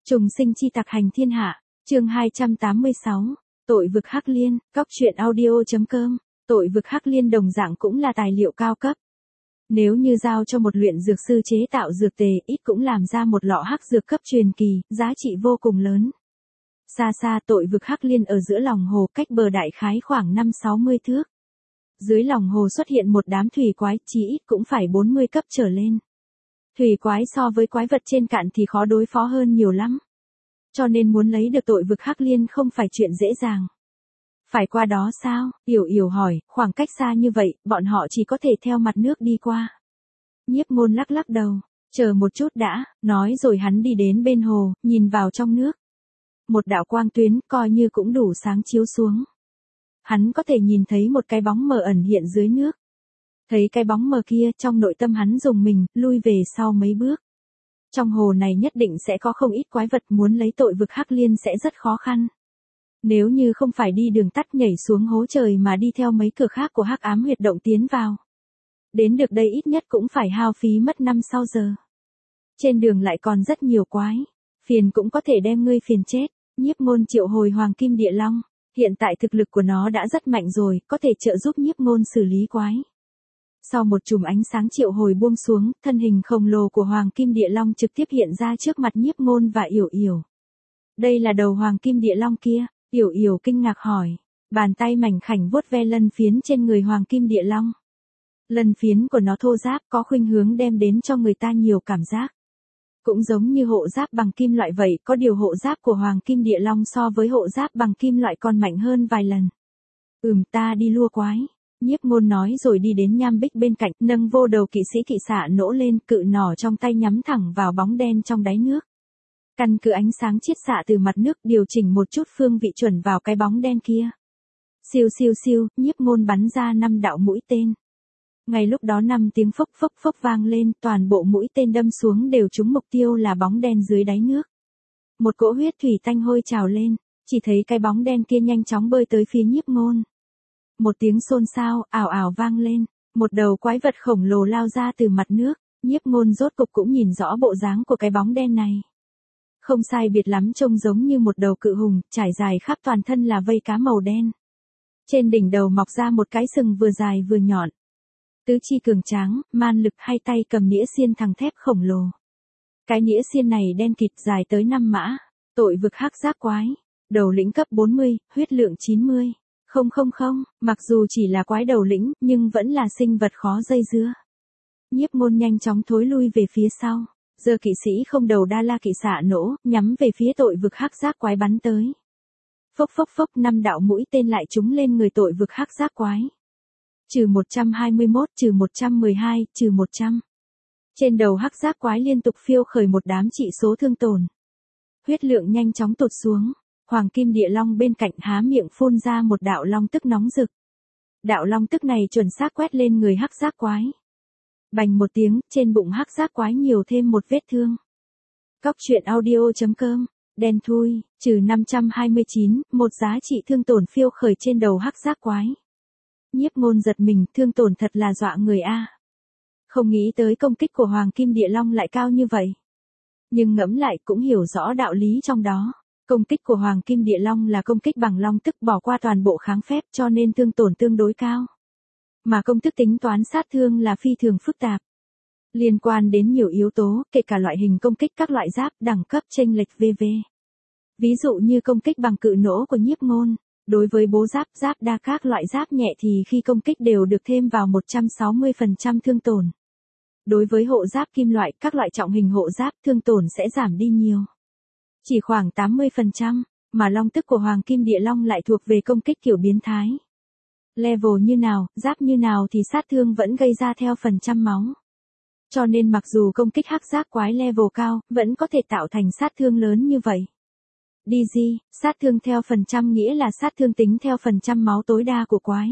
Trùng sinh chi tặc hành thiên hạ, chương 286, tội vực Hắc Liên, cóc truyện audio.com, tội vực Hắc Liên đồng dạng cũng là tài liệu cao cấp. Nếu như giao cho một luyện dược sư chế tạo dược tề, ít cũng làm ra một lọ hắc dược cấp truyền kỳ, giá trị vô cùng lớn. Xa xa tội vực Hắc Liên ở giữa lòng hồ, cách bờ đại khái khoảng 5-60 thước. Dưới lòng hồ xuất hiện một đám thủy quái, chí ít cũng phải 40 cấp trở lên. Thủy quái so với quái vật trên cạn thì khó đối phó hơn nhiều lắm. Cho nên muốn lấy được tội vực Hắc Liên không phải chuyện dễ dàng. Phải qua đó sao? Yểu Yểu hỏi, khoảng cách xa như vậy, bọn họ chỉ có thể theo mặt nước đi qua. Nhiếp Ngôn lắc lắc đầu, chờ một chút đã, nói rồi hắn đi đến bên hồ, nhìn vào trong nước. Một đạo quang tuyến, coi như cũng đủ sáng chiếu xuống. Hắn có thể nhìn thấy một cái bóng mờ ẩn hiện dưới nước. Thấy cái bóng mờ kia, trong nội tâm hắn rùng mình, lui về sau mấy bước. Trong hồ này nhất định sẽ có không ít quái vật, muốn lấy tội vực Hắc Liên sẽ rất khó khăn. Nếu như không phải đi đường tắt nhảy xuống hố trời mà đi theo mấy cửa khác của Hắc Ám huyệt động tiến vào. Đến được đây ít nhất cũng phải hao phí mất 5-6 giờ. Trên đường lại còn rất nhiều quái. Phiền cũng có thể đem ngươi phiền chết. Nhiếp Ngôn triệu hồi Hoàng Kim Địa Long. Hiện tại thực lực của nó đã rất mạnh rồi, có thể trợ giúp Nhiếp Ngôn xử lý quái. Sau một chùm ánh sáng triệu hồi buông xuống, thân hình khổng lồ của Hoàng Kim Địa Long trực tiếp hiện ra trước mặt Nhiếp Ngôn và Yểu Yểu. Đây là đầu Hoàng Kim Địa Long kia, Yểu Yểu kinh ngạc hỏi. Bàn tay mảnh khảnh vuốt ve lân phiến trên người Hoàng Kim Địa Long. Lân phiến của nó thô ráp, có khuynh hướng đem đến cho người ta nhiều cảm giác. Cũng giống như hộ giáp bằng kim loại vậy, có điều hộ giáp của Hoàng Kim Địa Long so với hộ giáp bằng kim loại còn mạnh hơn vài lần. Ta đi lua quái. Nhiếp Ngôn nói rồi đi đến nham bích bên cạnh, nâng vô đầu kỵ sĩ kỵ xạ nỗ lên, cự nỏ trong tay nhắm thẳng vào bóng đen trong đáy nước. Căn cứ ánh sáng chiết xạ từ mặt nước, điều chỉnh một chút phương vị chuẩn vào cái bóng đen kia. Siêu siêu siêu, Nhiếp Ngôn bắn ra 5 đạo mũi tên. Ngay lúc đó 5 tiếng phốc phốc phốc vang lên, toàn bộ mũi tên đâm xuống đều trúng mục tiêu là bóng đen dưới đáy nước. Một cỗ huyết thủy tanh hôi trào lên, chỉ thấy cái bóng đen kia nhanh chóng bơi tới phía Nhiếp Ngôn. Một tiếng xôn xao, ảo ảo vang lên, một đầu quái vật khổng lồ lao ra từ mặt nước, Nhiếp Ngôn rốt cục cũng nhìn rõ bộ dáng của cái bóng đen này. Không sai biệt lắm, trông giống như một đầu cự hùng, trải dài khắp toàn thân là vây cá màu đen. Trên đỉnh đầu mọc ra một cái sừng vừa dài vừa nhọn. Tứ chi cường tráng, man lực, hai tay cầm nĩa xiên thẳng thép khổng lồ. Cái nĩa xiên này đen kịt, dài tới 5 mã, tội vực hắc giác quái, đầu lĩnh cấp 40, huyết lượng 90. Không, mặc dù chỉ là quái đầu lĩnh, nhưng vẫn là sinh vật khó dây dưa. Nhiếp Ngôn nhanh chóng thối lui về phía sau, giơ kỵ sĩ không đầu đa la kỵ xạ nỗ, nhắm về phía tội vực hắc giác quái bắn tới. Phốc phốc phốc, 5 đạo mũi tên lại trúng lên người tội vực hắc giác quái. Trừ 121, trừ 112, trừ 100. Trên đầu hắc giác quái liên tục phiêu khởi một đám trị số thương tổn. Huyết lượng nhanh chóng tụt xuống. Hoàng Kim Địa Long bên cạnh há miệng phun ra một đạo long tức nóng rực. Đạo long tức này chuẩn xác quét lên người hắc giác quái. Bành một tiếng, trên bụng hắc giác quái nhiều thêm một vết thương. Cóc truyện audio.com, đen thui, trừ 529, một giá trị thương tổn phiêu khởi trên đầu hắc giác quái. Nhiếp Ngôn giật mình, thương tổn thật là dọa người a. Không nghĩ tới công kích của Hoàng Kim Địa Long lại cao như vậy. Nhưng ngẫm lại cũng hiểu rõ đạo lý trong đó. Công kích của Hoàng Kim Địa Long là công kích bằng long tức, bỏ qua toàn bộ kháng phép, cho nên thương tổn tương đối cao. Mà công thức tính toán sát thương là phi thường phức tạp. Liên quan đến nhiều yếu tố, kể cả loại hình công kích, các loại giáp, đẳng cấp chênh lệch v.v. Ví dụ như công kích bằng cự nỗ của Nhiếp Ngôn, đối với bố giáp, giáp đa, các loại giáp nhẹ thì khi công kích đều được thêm vào 160% thương tổn. Đối với hộ giáp kim loại, các loại trọng hình hộ giáp, thương tổn sẽ giảm đi nhiều. Chỉ khoảng 80%, mà long tức của Hoàng Kim Địa Long lại thuộc về công kích kiểu biến thái. Level như nào, giáp như nào thì sát thương vẫn gây ra theo phần trăm máu. Cho nên mặc dù công kích hắc giác quái level cao, vẫn có thể tạo thành sát thương lớn như vậy. DG, sát thương theo phần trăm nghĩa là sát thương tính theo phần trăm máu tối đa của quái.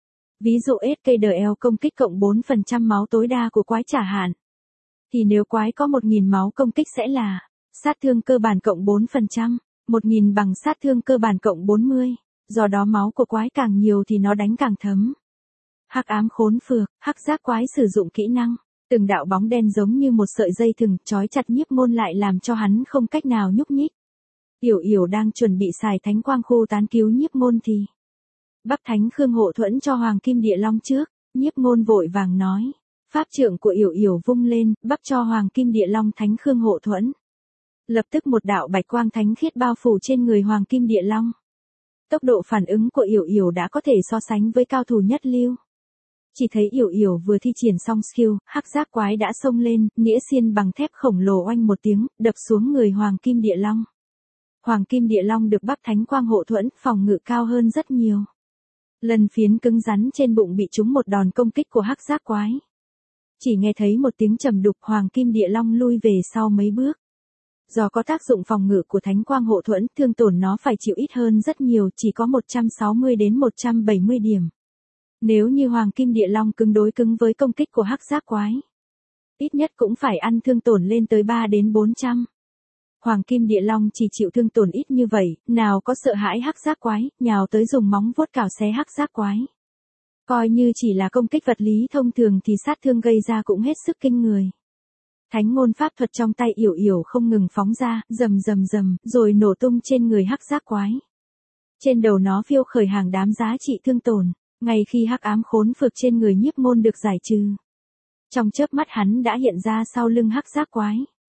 Ví dụ SKDL công kích cộng 4% máu tối đa của quái trả hạn. Thì nếu quái có 1.000 máu công kích sẽ là sát thương cơ bản cộng 4%, 1.000 bằng sát thương cơ bản cộng 40, do đó máu của quái càng nhiều thì nó đánh càng thấm. Hắc ám khốn phược, hắc giác quái sử dụng kỹ năng. Từng đạo bóng đen giống như một sợi dây thừng trói chặt Nhiếp Môn lại làm cho hắn không cách nào nhúc nhích. Yểu Yểu đang chuẩn bị xài thánh quang khu tán cứu Nhiếp Môn thì Bắc Thánh Khương hộ thuẫn cho Hoàng Kim Địa Long trước, Nhiếp Môn vội vàng nói. Pháp trượng của Yểu Yểu vung lên, bắp cho Hoàng Kim Địa Long Thánh Khương hộ thuẫn. Lập tức một đạo bạch quang thánh khiết bao phủ trên người Hoàng Kim Địa Long. Tốc độ phản ứng của Yểu Yểu đã có thể so sánh với cao thủ nhất lưu. Chỉ thấy Yểu Yểu vừa thi triển xong skill, hắc giác quái đã xông lên, nghĩa xiên bằng thép khổng lồ oanh một tiếng, đập xuống người Hoàng Kim Địa Long. Hoàng Kim Địa Long được Bắc Thánh Quang hộ thuẫn, phòng ngự cao hơn rất nhiều. Lần phiến cứng rắn trên bụng bị trúng một đòn công kích của hắc giác quái. Chỉ nghe thấy một tiếng trầm đục, Hoàng Kim Địa Long lui về sau mấy bước. Do có tác dụng phòng ngự của Thánh Quang hộ thuẫn, thương tổn nó phải chịu ít hơn rất nhiều, chỉ có 160 đến 170 điểm. Nếu như Hoàng Kim Địa Long cứng đối cứng với công kích của hắc giác quái, ít nhất cũng phải ăn thương tổn lên tới 3 đến 400. Hoàng Kim Địa Long chỉ chịu thương tổn ít như vậy, nào có sợ hãi hắc giác quái, nhào tới dùng móng vuốt cào xé hắc giác quái. Coi như chỉ là công kích vật lý thông thường thì sát thương gây ra cũng hết sức kinh người. Thánh ngôn pháp thuật trong tay Yểu Yểu không ngừng phóng ra, rầm rầm rầm, rồi nổ tung trên người hắc giác quái. Trên đầu nó phiêu khởi hàng đám giá trị thương tổn, ngay khi hắc ám khốn phược trên người Nhiếp Môn được giải trừ. Trong chớp mắt hắn đã hiện ra sau lưng hắc giác quái.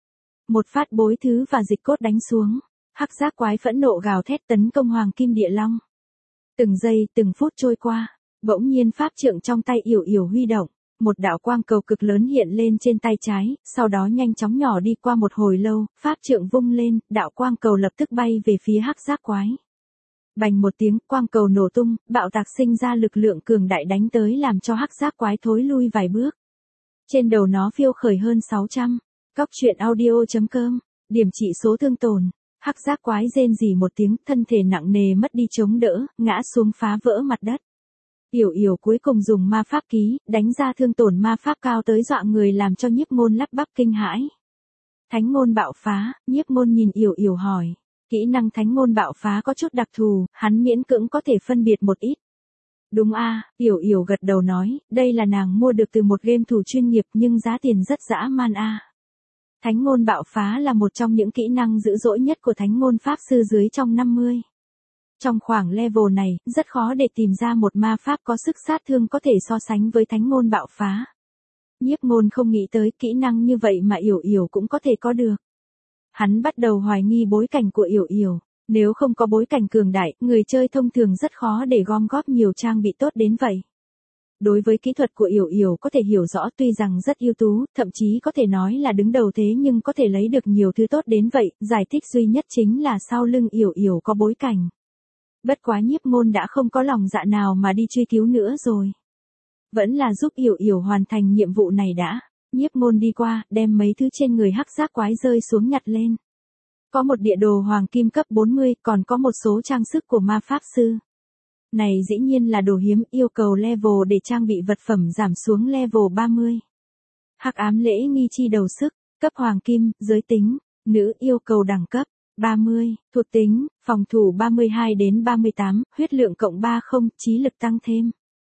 Một phát bối thứ và dịch cốt đánh xuống, hắc giác quái phẫn nộ gào thét tấn công Hoàng Kim Địa Long. Từng giây, từng phút trôi qua, bỗng nhiên pháp trượng trong tay Yểu Yểu huy động, một đạo quang cầu cực lớn hiện lên trên tay trái, sau đó nhanh chóng nhỏ đi. Qua một hồi lâu, pháp trượng vung lên, đạo quang cầu lập tức bay về phía hắc giác quái. Bành một tiếng, quang cầu nổ tung, bạo tạc sinh ra lực lượng cường đại đánh tới làm cho hắc giác quái thối lui vài bước. Trên đầu nó phiêu khởi hơn 600. Cóc truyện audio.com, điểm trị số thương tổn. Hắc giác quái rên rỉ một tiếng, thân thể nặng nề mất đi chống đỡ, ngã xuống phá vỡ mặt đất. Yểu Yểu cuối cùng dùng ma pháp ký, đánh ra thương tổn ma pháp cao tới dọa người làm cho Nhiếp Môn lắp bắp kinh hãi. Thánh ngôn bạo phá, Nhiếp Môn nhìn Yểu Yểu hỏi. Kỹ năng thánh ngôn bạo phá có chút đặc thù, hắn miễn cưỡng có thể phân biệt một ít. Đúng a, Yểu Yểu gật đầu nói, đây là nàng mua được từ một game thủ chuyên nghiệp nhưng giá tiền rất dã man a. Thánh ngôn bạo phá là một trong những kỹ năng dữ dội nhất của thánh ngôn pháp sư dưới trong 50. Trong khoảng level này, rất khó để tìm ra một ma pháp có sức sát thương có thể so sánh với thánh ngôn bạo phá. Nhiếp Môn không nghĩ tới kỹ năng như vậy mà Yểu Yểu cũng có thể có được. Hắn bắt đầu hoài nghi bối cảnh của Yểu Yểu. Nếu không có bối cảnh cường đại, người chơi thông thường rất khó để gom góp nhiều trang bị tốt đến vậy. Đối với kỹ thuật của Yểu Yểu có thể hiểu rõ, tuy rằng rất ưu tú, thậm chí có thể nói là đứng đầu thế nhưng có thể lấy được nhiều thứ tốt đến vậy, giải thích duy nhất chính là sau lưng Yểu Yểu có bối cảnh. Bất quá Nhiếp Môn đã không có lòng dạ nào mà đi truy cứu nữa rồi. Vẫn là giúp Yểu Yểu hoàn thành nhiệm vụ này đã. Nhiếp Môn đi qua, đem mấy thứ trên người hắc giác quái rơi xuống nhặt lên. Có một địa đồ hoàng kim cấp 40, còn có một số trang sức của ma pháp sư. Này dĩ nhiên là đồ hiếm, yêu cầu level để trang bị vật phẩm giảm xuống level 30. Hắc ám lễ nghi chi đầu sức, cấp hoàng kim, giới tính, nữ, yêu cầu đẳng cấp 30, thuộc tính, phòng thủ 32 đến 38, huyết lượng cộng 30, trí lực tăng thêm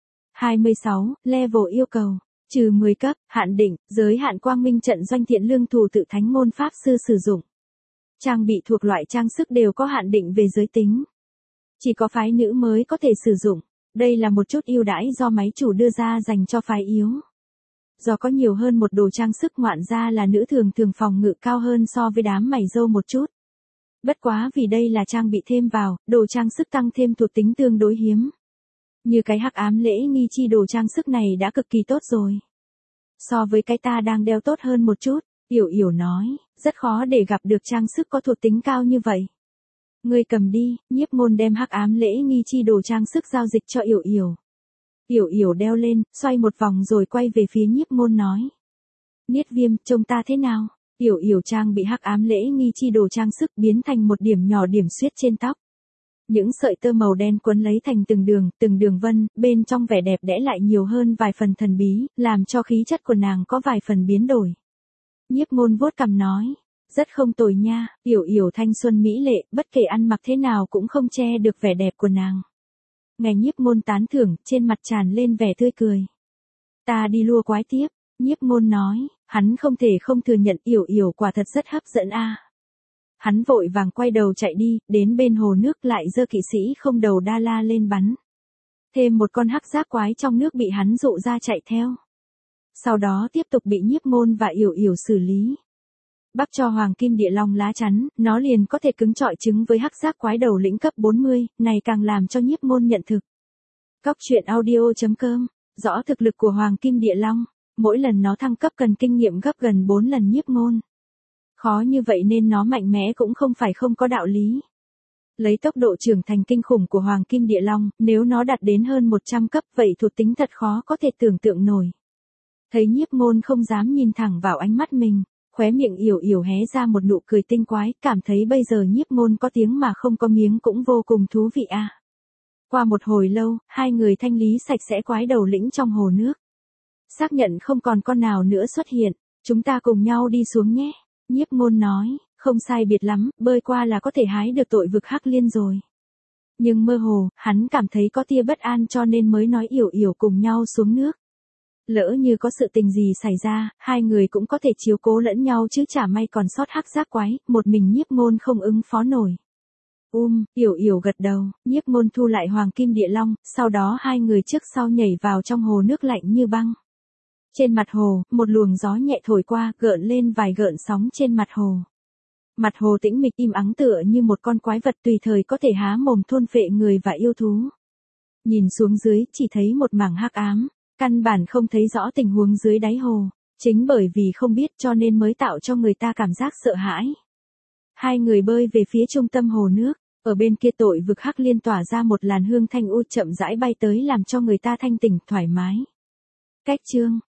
26, level yêu cầu trừ 10 cấp, hạn định, giới hạn quang minh trận doanh thiện lương thủ tự thánh ngôn pháp sư sử dụng. Trang bị thuộc loại trang sức đều có hạn định về giới tính. Chỉ có phái nữ mới có thể sử dụng. Đây là một chút ưu đãi do máy chủ đưa ra dành cho phái yếu. Do có nhiều hơn một đồ trang sức ngoạn ra là nữ thường phòng ngự cao hơn so với đám mày râu một chút. Bất quá vì đây là trang bị thêm vào, đồ trang sức tăng thêm thuộc tính tương đối hiếm. Như cái hắc ám lễ nghi chi đồ trang sức này đã cực kỳ tốt rồi. So với cái ta đang đeo tốt hơn một chút, Yểu Yểu nói, rất khó để gặp được trang sức có thuộc tính cao như vậy. Ngươi cầm đi, Nhiếp Môn đem hắc ám lễ nghi chi đồ trang sức giao dịch cho Yểu Yểu. Yểu Yểu đeo lên, xoay một vòng rồi quay về phía Nhiếp Môn nói. Niết Viêm, trông ta thế nào? Yểu Yểu trang bị hắc ám lễ nghi chi đồ trang sức biến thành một điểm nhỏ điểm xuyết trên tóc. Những sợi tơ màu đen quấn lấy thành từng đường vân, bên trong vẻ đẹp đẽ lại nhiều hơn vài phần thần bí, làm cho khí chất của nàng có vài phần biến đổi. Nhiếp Môn vuốt cằm nói, rất không tồi nha, Yểu Yểu thanh xuân mỹ lệ, bất kể ăn mặc thế nào cũng không che được vẻ đẹp của nàng. Nghe Nhiếp Môn tán thưởng, trên mặt tràn lên vẻ tươi cười. Ta đi lua quái tiếp, Nhiếp Ngôn nói, hắn không thể không thừa nhận Yểu Yểu quả thật rất hấp dẫn a. Hắn vội vàng quay đầu chạy đi, đến bên hồ nước lại giơ kỵ sĩ không đầu đa la lên bắn. Thêm một con hắc giác quái trong nước bị hắn dụ ra chạy theo. Sau đó tiếp tục bị Nhiếp Ngôn và Yểu Yểu xử lý. Bắc cho Hoàng Kim Địa Long lá chắn, nó liền có thể cứng chọi trứng với hắc giác quái đầu lĩnh cấp 40, này càng làm cho Nhiếp Ngôn nhận thực. Cóc truyện audio.com, rõ thực lực của Hoàng Kim Địa Long, mỗi lần nó thăng cấp cần kinh nghiệm gấp gần 4 lần Nhiếp Ngôn. Khó như vậy nên nó mạnh mẽ cũng không phải không có đạo lý. Lấy tốc độ trưởng thành kinh khủng của Hoàng Kim Địa Long, nếu nó đạt đến hơn 100 cấp vậy thuộc tính thật khó có thể tưởng tượng nổi. Thấy Nhiếp Ngôn không dám nhìn thẳng vào ánh mắt mình, khóe miệng Yểu Yểu hé ra một nụ cười tinh quái, cảm thấy bây giờ Nhiếp Ngôn có tiếng mà không có miếng cũng vô cùng thú vị a. Qua một hồi lâu, hai người thanh lý sạch sẽ quái đầu lĩnh trong hồ nước. Xác nhận không còn con nào nữa xuất hiện, chúng ta cùng nhau đi xuống nhé. Nhiếp Ngôn nói, không sai biệt lắm, bơi qua là có thể hái được tội vực Hắc Liên rồi. Nhưng mơ hồ, hắn cảm thấy có tia bất an cho nên mới nói Yểu Yểu cùng nhau xuống nước. Lỡ như có sự tình gì xảy ra, hai người cũng có thể chiếu cố lẫn nhau chứ chả may còn sót hắc giác quái, một mình Nhiếp Ngôn không ứng phó nổi. Yểu Yểu gật đầu, Nhiếp Ngôn thu lại Hoàng Kim Địa Long, sau đó hai người trước sau nhảy vào trong hồ nước lạnh như băng. Trên mặt hồ, một luồng gió nhẹ thổi qua, gợn lên vài gợn sóng trên mặt hồ. Mặt hồ tĩnh mịch im ắng tựa như một con quái vật tùy thời có thể há mồm thôn phệ người và yêu thú. Nhìn xuống dưới, chỉ thấy một mảng hắc ám, căn bản không thấy rõ tình huống dưới đáy hồ. Chính bởi vì không biết cho nên mới tạo cho người ta cảm giác sợ hãi. Hai người bơi về phía trung tâm hồ nước, ở bên kia tội vực Hắc Liên tỏa ra một làn hương thanh u chậm rãi bay tới làm cho người ta thanh tỉnh thoải mái. Cách chương